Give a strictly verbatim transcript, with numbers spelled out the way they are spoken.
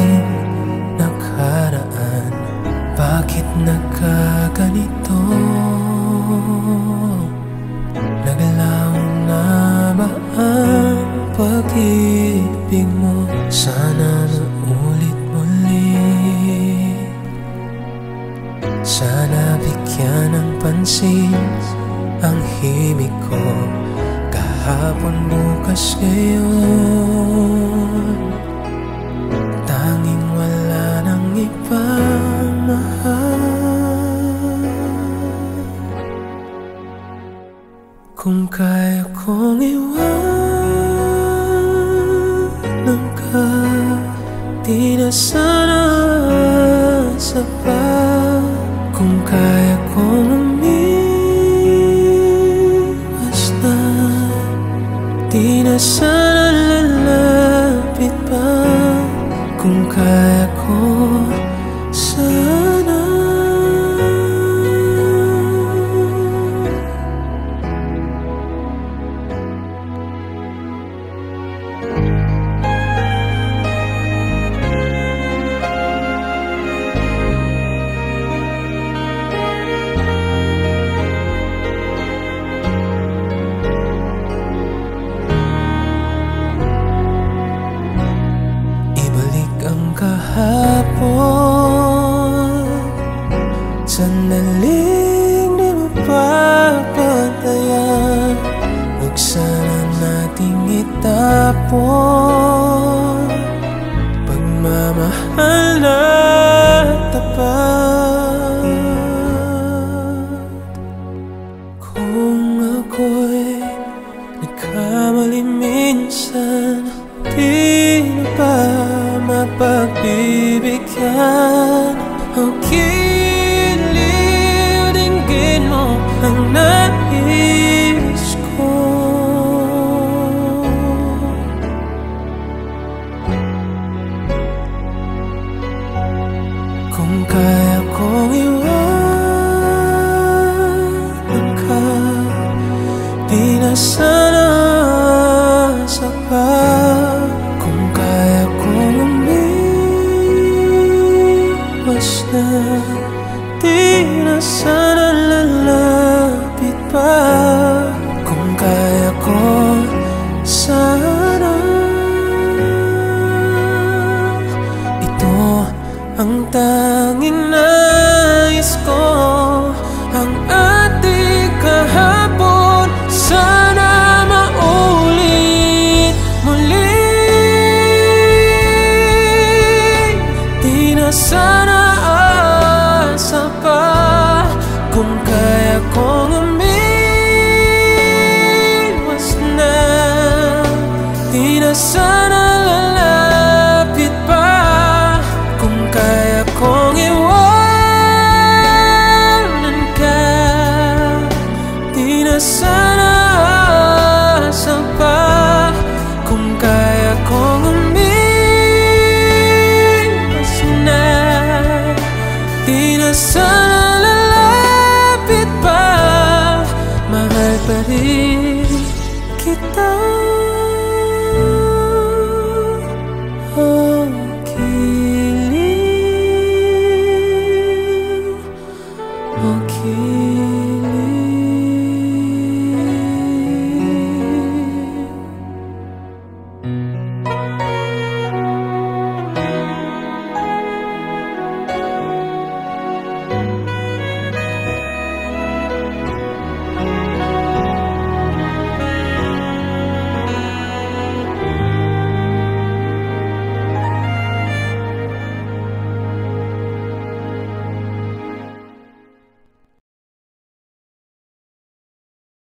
ating nakaraan. Bakit nagkaganito? Naglaho na ba ang pag-ibig mo? Sana maulit muli. Sana bigyan ng pansin ang himig ko. Kahapon, bukas, ngayon, tanging wala nang ibang mahal. Kung kaya kong iwanan ka, di na sana sapat. Kung kaya kong umiwas na, di na sana lalapit pa. Kung kaya ko sana. Kahapon, sandaling di mapapatayan. Huwag sana nating itapon pagmamahal na tapat. Kung ako'y nagkamali minsan, di na ba mapagbibigyan? O giliw dinggin mo ang nais ko. Kung kaya kong iwanan ka, di na sana sapat. Kung kaya kong umiwas na, di na sana lalapit pa. Kung kaya ko sana. Ito ang tanging nais ko, ang ating kahapon sana maulit muli. Di na sana asa pa. Kung kaya kong umiwas na, di na sana lalapit pa. Kung kaya kong iwanan ka, di na sana asa pa. Kung kaya kong umiwas na, di na sana.